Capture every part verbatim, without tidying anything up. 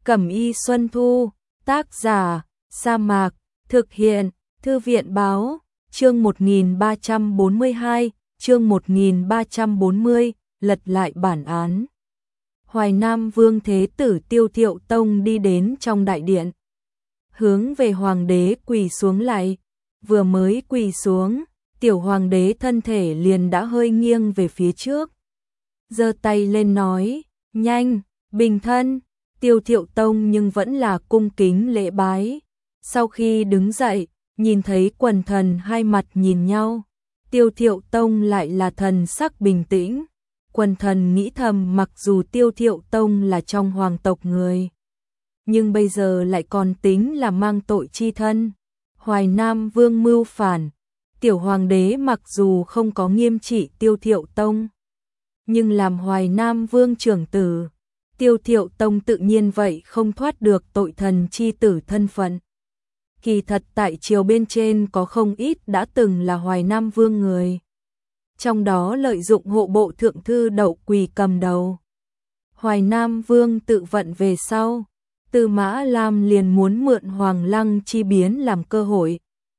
Cẩm y Xuân Thu, tác giả, Sa Mạc, thực hiện, Thư viện báo, chương một nghìn ba trăm bốn mươi hai, chương một nghìn ba trăm bốn mươi, lật lại bản án. Hoài Nam Vương Thế Tử Tiêu Thiệu Tông đi đến trong đại điện, hướng về hoàng đế quỳ xuống lại, vừa mới quỳ xuống, tiểu hoàng đế thân thể liền đã hơi nghiêng về phía trước. Giơ tay lên nói, nhanh, bình thân. Tiêu Thiệu Tông nhưng vẫn là cung kính lễ bái. Sau khi đứng dậy, nhìn thấy quần thần hai mặt nhìn nhau, Tiêu Thiệu Tông lại là thần sắc bình tĩnh. Quần thần nghĩ thầm mặc dù Tiêu Thiệu Tông là trong hoàng tộc người, nhưng bây giờ lại còn tính là mang tội chi thân. Hoài Nam Vương mưu phản, tiểu hoàng đế mặc dù không có nghiêm trị Tiêu Thiệu Tông, nhưng làm Hoài Nam Vương trưởng tử, Tiêu Thiệu Tông tự nhiên vậy không thoát được tội thần chi tử thân phận. Kỳ thật tại triều bên trên có không ít đã từng là Hoài Nam Vương người, trong đó lợi dụng hộ bộ thượng thư Đậu Quỳ cầm đầu. Hoài Nam Vương tự vận về sau, Tư Mã Lam liền muốn mượn Hoàng Lăng chi biến làm cơ hội,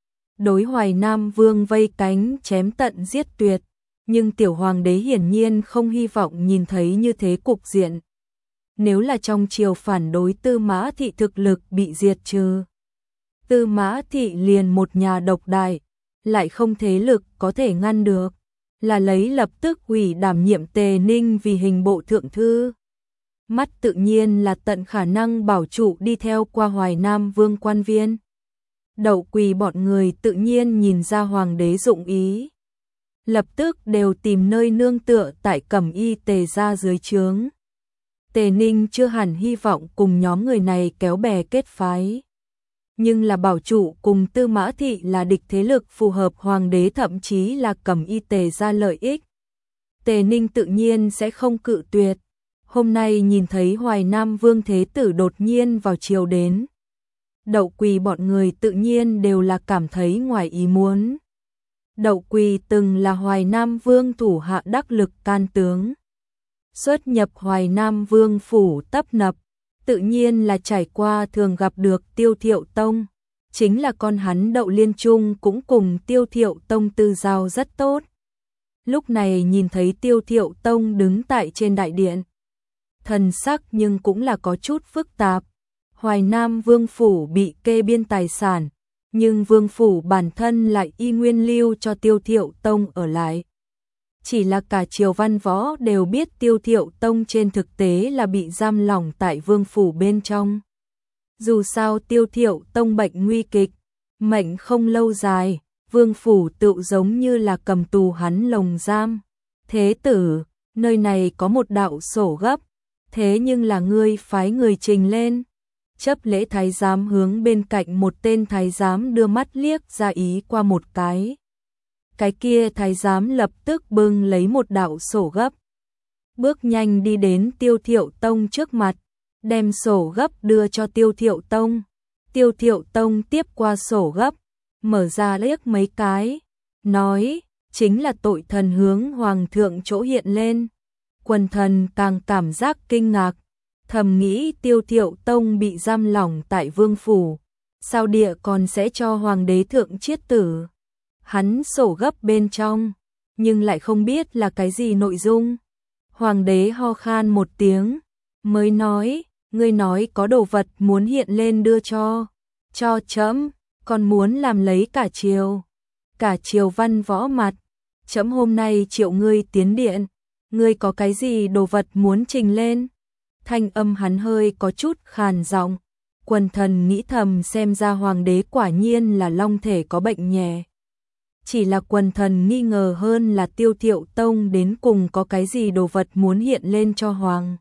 đối Hoài Nam Vương vây cánh chém tận giết tuyệt, nhưng tiểu hoàng đế hiển nhiên không hy vọng nhìn thấy như thế cục diện. Nếu là trong triều phản đối Tư Mã Thị thực lực bị diệt trừ, Tư Mã Thị liền một nhà độc đại, lại không thế lực có thể ngăn được, là lấy lập tức hủy đảm nhiệm Tề Ninh vì hình bộ thượng thư. Mắt tự nhiên là tận khả năng bảo trụ đi theo qua Hoài Nam Vương quan viên. Đậu Quỳ bọn người tự nhiên nhìn ra hoàng đế dụng ý, lập tức đều tìm nơi nương tựa tại Cẩm y Tề gia dưới trướng. Tề Ninh chưa hẳn hy vọng cùng nhóm người này kéo bè kết phái, nhưng là bảo trụ cùng Tư Mã Thị là địch thế lực phù hợp hoàng đế thậm chí là Cẩm y Tề gia lợi ích. Tề Ninh tự nhiên sẽ không cự tuyệt. Hôm nay nhìn thấy Hoài Nam Vương Thế Tử đột nhiên vào triều đến, Đậu Quỳ bọn người tự nhiên đều là cảm thấy ngoài ý muốn. Đậu Quỳ từng là Hoài Nam Vương thủ hạ đắc lực can tướng, xuất nhập Hoài Nam Vương phủ tấp nập, tự nhiên là trải qua thường gặp được Tiêu Thiệu Tông, chính là con hắn Đậu Liên Trung cũng cùng Tiêu Thiệu Tông tư giao rất tốt. Lúc này nhìn thấy Tiêu Thiệu Tông đứng tại trên đại điện, thần sắc nhưng cũng là có chút phức tạp. Hoài Nam Vương phủ bị kê biên tài sản, nhưng Vương phủ bản thân lại y nguyên lưu cho Tiêu Thiệu Tông ở lại. Chỉ là cả triều văn võ đều biết Tiêu Thiệu Tông trên thực tế là bị giam lỏng tại Vương phủ bên trong. Dù sao Tiêu Thiệu Tông bệnh nguy kịch, mệnh không lâu dài, Vương phủ tự giống như là cầm tù hắn lồng giam. Thế tử, nơi này có một đạo sổ gấp, thế nhưng là ngươi phái người trình lên. Chấp lễ thái giám hướng bên cạnh một tên thái giám đưa mắt liếc ra ý qua một cái. Cái kia thái giám lập tức bưng lấy một đạo sổ gấp, bước nhanh đi đến Tiêu Thiệu Tông trước mặt, đem sổ gấp đưa cho Tiêu Thiệu Tông. Tiêu Thiệu Tông tiếp qua sổ gấp, mở ra liếc mấy cái, nói, chính là tội thần hướng hoàng thượng chỗ hiện lên. Quần thần càng cảm giác kinh ngạc, thầm nghĩ Tiêu Thiệu Tông bị giam lỏng tại Vương phủ, sao địa còn sẽ cho hoàng đế thượng chiết tử. Hắn sổ gấp bên trong, nhưng lại không biết là cái gì nội dung. Hoàng đế ho khan một tiếng, mới nói, ngươi nói có đồ vật muốn hiện lên đưa cho, cho trẫm, còn muốn làm lấy cả triều, cả triều văn võ mặt. Trẫm hôm nay triệu ngươi tiến điện, ngươi có cái gì đồ vật muốn trình lên? Thanh âm hắn hơi có chút khàn giọng. Quần thần nghĩ thầm xem ra hoàng đế quả nhiên là long thể có bệnh nhẹ. Chỉ là quần thần nghi ngờ hơn là Tiêu Thiệu Tông đến cùng có cái gì đồ vật muốn hiện lên cho hoàng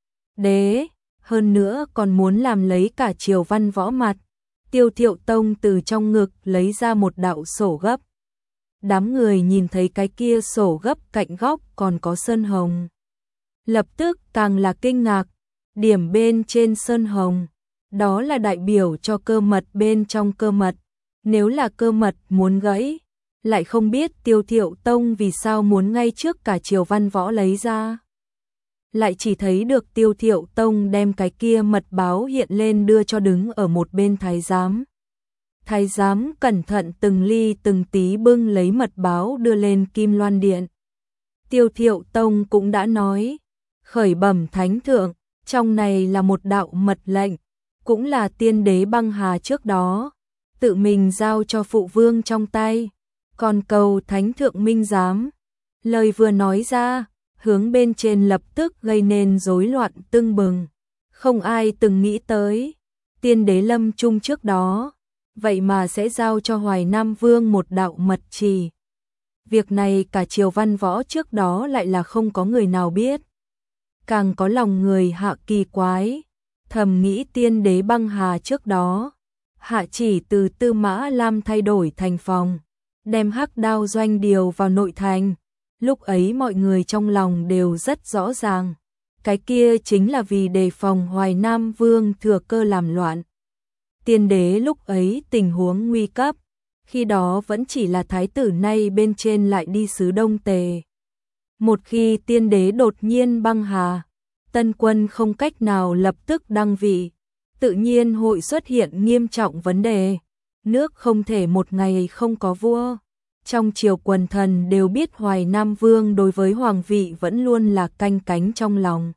đế, hơn nữa còn muốn làm lấy cả triều văn võ mặt. Tiêu Thiệu Tông từ trong ngực lấy ra một đạo sổ gấp. Đám người nhìn thấy cái kia sổ gấp cạnh góc còn có sơn hồng, lập tức càng là kinh ngạc. Điểm bên trên sơn hồng, đó là đại biểu cho cơ mật bên trong cơ mật. Nếu là cơ mật muốn gãy, lại không biết Tiêu Thiệu Tông vì sao muốn ngay trước cả triều văn võ lấy ra. lại chỉ thấy được Tiêu Thiệu Tông đem cái kia mật báo hiện lên đưa cho đứng ở một bên thái giám. Thái giám cẩn thận từng ly từng tí bưng lấy mật báo đưa lên Kim Loan Điện. Tiêu Thiệu Tông cũng đã nói, khởi bẩm thánh thượng, trong này là một đạo mật lệnh, cũng là tiên đế băng hà trước đó, tự mình giao cho phụ vương trong tay, còn cầu thánh thượng minh giám. Lời vừa nói ra, hướng bên trên lập tức gây nên rối loạn tưng bừng. Không ai từng nghĩ tới, tiên đế lâm chung trước đó, vậy mà sẽ giao cho Hoài Nam Vương một đạo mật chỉ. Việc này cả triều văn võ trước đó lại là không có người nào biết. Càng có lòng người hạ kỳ quái, thầm nghĩ tiên đế băng hà trước đó, hạ chỉ từ Tư Mã Lam thay đổi thành phòng, đem hắc đao doanh điều vào nội thành. Lúc ấy mọi người trong lòng đều rất rõ ràng, cái kia chính là vì đề phòng Hoài Nam Vương thừa cơ làm loạn. Tiên đế lúc ấy tình huống nguy cấp, khi đó vẫn chỉ là thái tử, nay bên trên lại đi xứ Đông Tề. Một khi tiên đế đột nhiên băng hà, tân quân không cách nào lập tức đăng vị, tự nhiên hội xuất hiện nghiêm trọng vấn đề. Nước không thể một ngày không có vua. Trong triều quần thần đều biết Hoài Nam Vương đối với hoàng vị vẫn luôn là canh cánh trong lòng.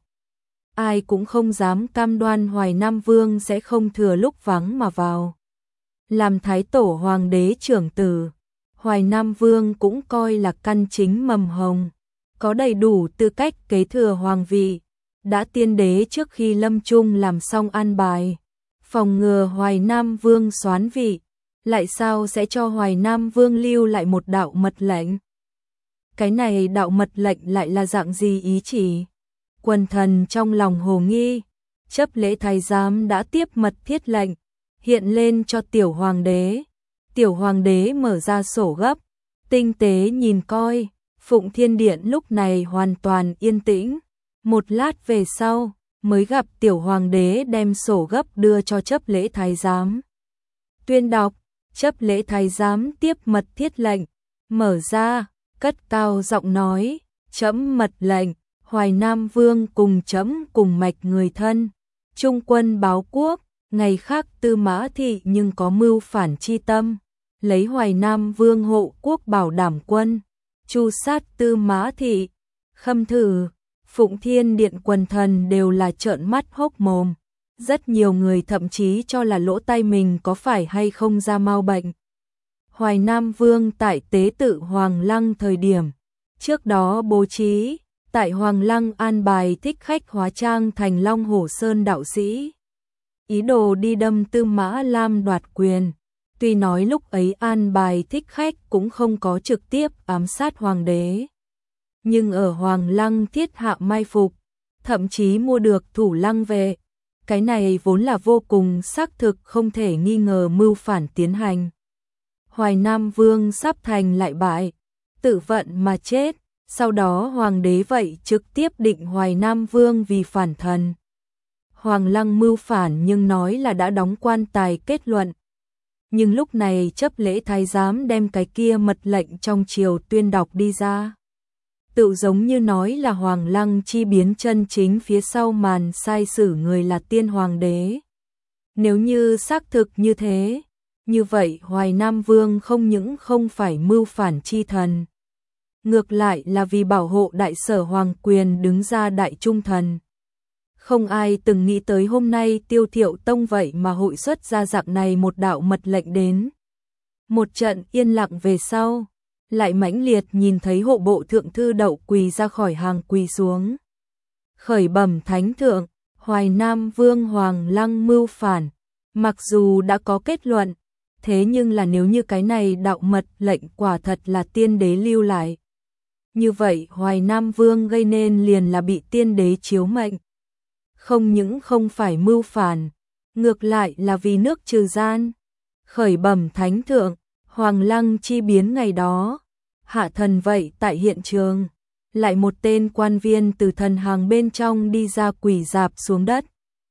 Ai cũng không dám cam đoan Hoài Nam Vương sẽ không thừa lúc vắng mà vào. Làm thái tổ hoàng đế trưởng tử, Hoài Nam Vương cũng coi là căn chính mầm hồng, có đầy đủ tư cách kế thừa hoàng vị. Đã tiên đế trước khi lâm chung làm xong an bài, phòng ngừa Hoài Nam Vương soán vị, lại sao sẽ cho Hoài Nam Vương lưu lại một đạo mật lệnh? Cái này đạo mật lệnh lại là dạng gì ý chỉ? Quần thần trong lòng hồ nghi, chấp lễ thái giám đã tiếp mật thiết lệnh, hiện lên cho tiểu hoàng đế. Tiểu hoàng đế mở ra sổ gấp, tinh tế nhìn coi, Phụng Thiên Điện lúc này hoàn toàn yên tĩnh. Một lát về sau, mới gặp tiểu hoàng đế đem sổ gấp đưa cho chấp lễ thái giám. Tuyên đọc, chấp lễ thái giám tiếp mật thiết lệnh, mở ra, cất cao giọng nói, trẫm mật lệnh, Hoài Nam Vương cùng trẫm cùng mạch người thân, trung quân báo quốc, ngày khác Tư Mã Thị nhưng có mưu phản chi tâm, lấy Hoài Nam Vương hộ quốc bảo đảm quân, tru sát Tư Mã Thị. Khâm thử, Phụng Thiên Điện quần thần đều là trợn mắt hốc mồm. Rất nhiều người thậm chí cho là lỗ tai mình có phải hay không ra mau bệnh. Hoài Nam Vương tại tế tự Hoàng Lăng thời điểm, trước đó bố trí, tại Hoàng Lăng an bài thích khách hóa trang thành Long Hổ Sơn đạo sĩ. Ý đồ đi đâm Tư Mã Lam đoạt quyền. Tuy nói lúc ấy an bài thích khách cũng không có trực tiếp ám sát hoàng đế. Nhưng ở Hoàng Lăng thiết hạ mai phục, thậm chí mua được thủ lăng về. Cái này vốn là vô cùng xác thực không thể nghi ngờ mưu phản tiến hành. Hoài Nam Vương sắp thành lại bại, tự vận mà chết, sau đó hoàng đế vậy trực tiếp định Hoài Nam Vương vì phản thần. Hoàng Lăng mưu phản nhưng nói là đã đóng quan tài kết luận. Nhưng lúc này chấp lễ thái giám đem cái kia mật lệnh trong triều tuyên đọc đi ra. Tự giống như nói là Hoàng Lăng chi biến chân chính phía sau màn sai sử người là tiên hoàng đế. Nếu như xác thực như thế, như vậy Hoài Nam Vương không những không phải mưu phản chi thần. Ngược lại là vì bảo hộ đại sở hoàng quyền đứng ra đại trung thần. Không ai từng nghĩ tới hôm nay Tiêu Thiệu Tông vậy mà hội xuất ra dạng này một đạo mật lệnh đến. Một trận yên lặng về sau, lại mãnh liệt nhìn thấy hộ bộ thượng thư Đậu quỳ ra khỏi hàng quỳ xuống. Khởi bẩm thánh thượng, Hoài Nam Vương Hoàng Lăng mưu phản, mặc dù đã có kết luận, thế nhưng là nếu như cái này đạo mật lệnh quả thật là tiên đế lưu lại. Như vậy Hoài Nam Vương gây nên liền là bị tiên đế chiếu mệnh. Không những không phải mưu phản, ngược lại là vì nước trừ gian. Khởi bẩm thánh thượng, Hoàng Lăng chi biến ngày đó, hạ thần vậy tại hiện trường, lại một tên quan viên từ thần hàng bên trong đi ra quỳ rạp xuống đất.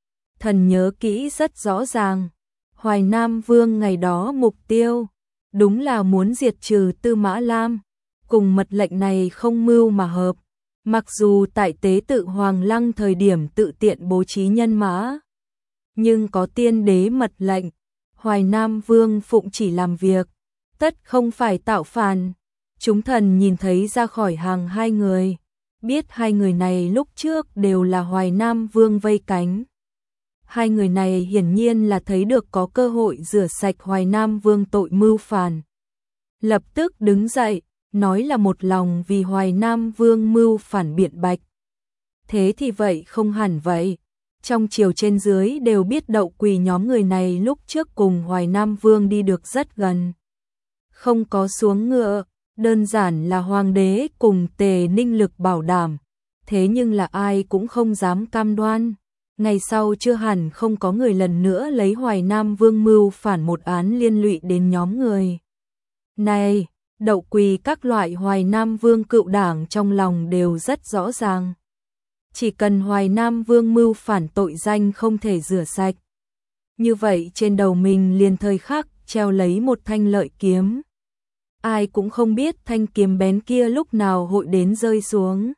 Thần nhớ kỹ rất rõ ràng, Hoài Nam Vương ngày đó mục tiêu, đúng là muốn diệt trừ Tư Mã Lam, cùng mật lệnh này không mưu mà hợp. Mặc dù tại tế tự Hoàng Lăng thời điểm tự tiện bố trí nhân mã, nhưng có tiên đế mật lệnh, Hoài Nam Vương phụng chỉ làm việc, tất không phải tạo phản. Chúng thần nhìn thấy ra khỏi hàng hai người, biết hai người này lúc trước đều là Hoài Nam Vương vây cánh. Hai người này hiển nhiên là thấy được có cơ hội rửa sạch Hoài Nam Vương tội mưu phản. Lập tức đứng dậy, nói là một lòng vì Hoài Nam Vương mưu phản biện bạch. Thế thì vậy không hẳn vậy. Trong triều trên dưới đều biết Đậu Quỳ nhóm người này lúc trước cùng Hoài Nam Vương đi được rất gần. Không có xuống ngựa, đơn giản là hoàng đế cùng Tề Ninh Lực bảo đảm. Thế nhưng là ai cũng không dám cam đoan. Ngày sau chưa hẳn không có người lần nữa lấy Hoài Nam Vương mưu phản một án liên lụy đến nhóm người này. Đậu Quỳ các loại Hoài Nam Vương cựu đảng trong lòng đều rất rõ ràng. Chỉ cần Hoài Nam Vương mưu phản tội danh không thể rửa sạch, như vậy trên đầu mình liền thời khắc treo lấy một thanh lợi kiếm. Ai cũng không biết thanh kiếm bén kia lúc nào hội đến rơi xuống.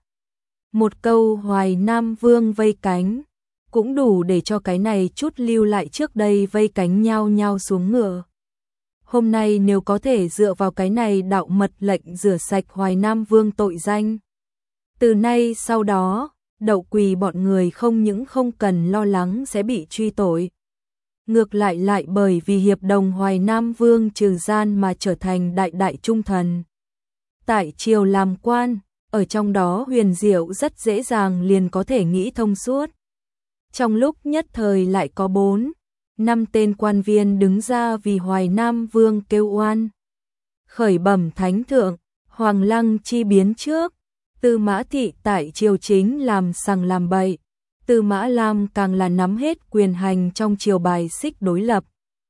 Một câu Hoài Nam Vương vây cánh cũng đủ để cho cái này chút lưu lại trước đây vây cánh nhau nhau xuống ngựa. Hôm nay nếu có thể dựa vào cái này đạo mật lệnh rửa sạch Hoài Nam Vương tội danh, từ nay sau đó, Đậu Quỳ bọn người không những không cần lo lắng sẽ bị truy tội. Ngược lại lại bởi vì hiệp đồng Hoài Nam Vương trừ gian mà trở thành đại đại trung thần. Tại triều làm quan, ở trong đó huyền diệu rất dễ dàng liền có thể nghĩ thông suốt. Trong lúc nhất thời lại có bốn, năm tên quan viên đứng ra vì Hoài Nam Vương kêu oan. Khởi bẩm thánh thượng, Hoàng Lăng chi biến trước, Tư Mã Thị tại triều chính làm sằng làm bậy, Tư Mã Lam càng là nắm hết quyền hành trong triều bài xích đối lập.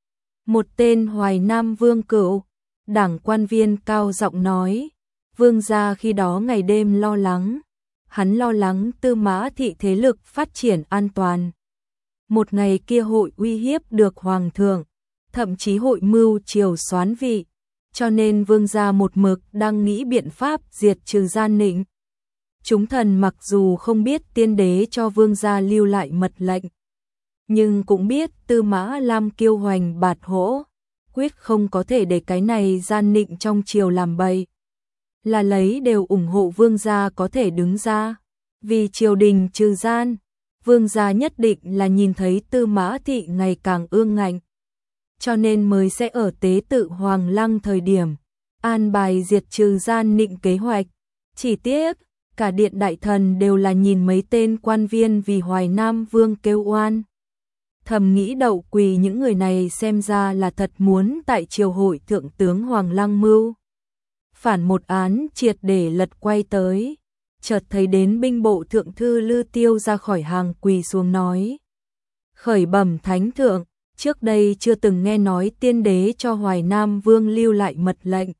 Một tên Hoài Nam Vương cựu, đảng quan viên cao giọng nói, vương gia khi đó ngày đêm lo lắng, hắn lo lắng Tư Mã Thị thế lực phát triển an toàn. Một ngày kia hội uy hiếp được hoàng thượng, thậm chí hội mưu triều soán vị, cho nên vương gia một mực đang nghĩ biện pháp diệt trừ gian nịnh. Chúng thần mặc dù không biết tiên đế cho vương gia lưu lại mật lệnh, nhưng cũng biết Tư Mã Lam kiêu hoành bạt hỗ, quyết không có thể để cái này gian nịnh trong triều làm bậy. Là lấy đều ủng hộ vương gia có thể đứng ra, vì triều đình trừ gian, vương gia nhất định là nhìn thấy Tư Mã Thị ngày càng ương ngạnh, cho nên mới sẽ ở tế tự Hoàng Lăng thời điểm an bài diệt trừ gian nịnh kế hoạch. Chỉ tiếc cả điện đại thần đều là nhìn mấy tên quan viên vì Hoài Nam Vương kêu oan. Thầm nghĩ Đậu Quỳ những người này xem ra là thật muốn tại triều hội thượng tướng Hoàng Lăng mưu phản một án triệt để lật quay tới. Chợt thấy đến binh bộ thượng thư Lư Tiêu ra khỏi hàng quỳ xuống nói, khởi bẩm thánh thượng, trước đây chưa từng nghe nói tiên đế cho Hoài Nam Vương lưu lại mật lệnh.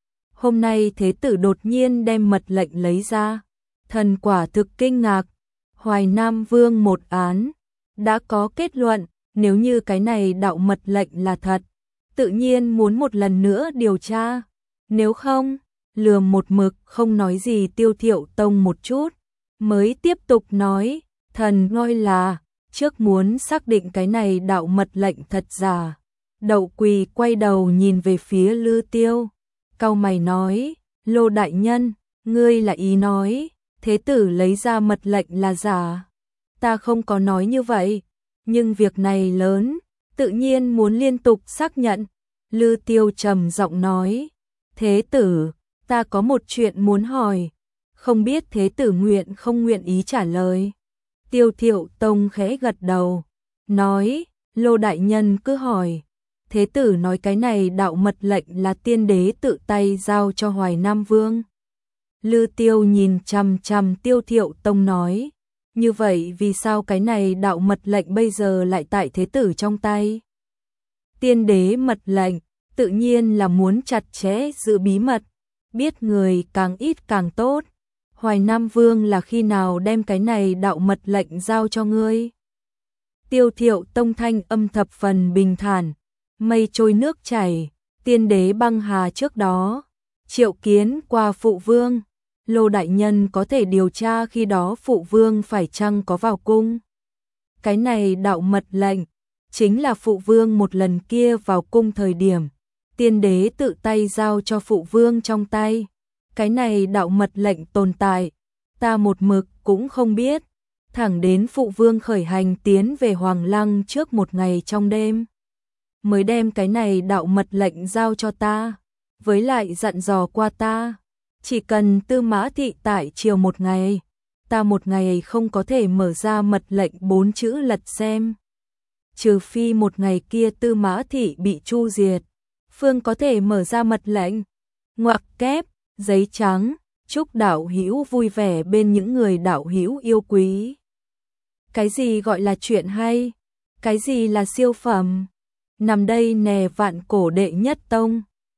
Hôm nay thế tử đột nhiên đem mật lệnh lấy ra, thần quả thực kinh ngạc. Hoài Nam Vương một án đã có kết luận, nếu như cái này đạo mật lệnh là thật, tự nhiên muốn một lần nữa điều tra. Nếu không, lườm một mực không nói gì Tiêu Thiệu Tông một chút, mới tiếp tục nói, thần ngôi là, trước muốn xác định cái này đạo mật lệnh thật giả. Đậu Quỳ quay đầu nhìn về phía Lư Tiêu, cau mày nói, Lô đại nhân, ngươi là ý nói, thế tử lấy ra mật lệnh là giả. Ta không có nói như vậy, nhưng việc này lớn, tự nhiên muốn liên tục xác nhận. Lư Tiêu trầm giọng nói, thế tử, ta có một chuyện muốn hỏi, không biết thế tử nguyện không nguyện ý trả lời. Tiêu Thiệu Tông khẽ gật đầu, nói, Lô đại nhân cứ hỏi. Thế tử nói cái này đạo mật lệnh là tiên đế tự tay giao cho Hoài Nam Vương. Lư Tiêu nhìn chằm chằm Tiêu Thiệu Tông nói, như vậy vì sao cái này đạo mật lệnh bây giờ lại tại thế tử trong tay? Tiên đế mật lệnh, tự nhiên là muốn chặt chẽ giữ bí mật, biết người càng ít càng tốt. Hoài Nam Vương là khi nào đem cái này đạo mật lệnh giao cho ngươi? Tiêu Thiệu Tông thanh âm thập phần bình thản, mây trôi nước chảy, tiên đế băng hà trước đó, triệu kiến qua phụ vương, Lô đại nhân có thể điều tra khi đó phụ vương phải chăng có vào cung. Cái này đạo mật lệnh, chính là phụ vương một lần kia vào cung thời điểm, tiên đế tự tay giao cho phụ vương trong tay. Cái này đạo mật lệnh tồn tại, ta một mực cũng không biết, thẳng đến phụ vương khởi hành tiến về Hoàng Lăng trước một ngày trong đêm, mới đem cái này đạo mật lệnh giao cho ta, với lại dặn dò qua ta, chỉ cần Tư Mã Thị tại triều một ngày, ta một ngày không có thể mở ra mật lệnh bốn chữ lật xem. Trừ phi một ngày kia Tư Mã Thị bị chu diệt, phương có thể mở ra mật lệnh. Ngoặc kép, giấy trắng, chúc đạo hữu vui vẻ bên những người đạo hữu yêu quý. Cái gì gọi là chuyện hay? Cái gì là siêu phẩm? Nằm đây nè vạn cổ đệ nhất tông.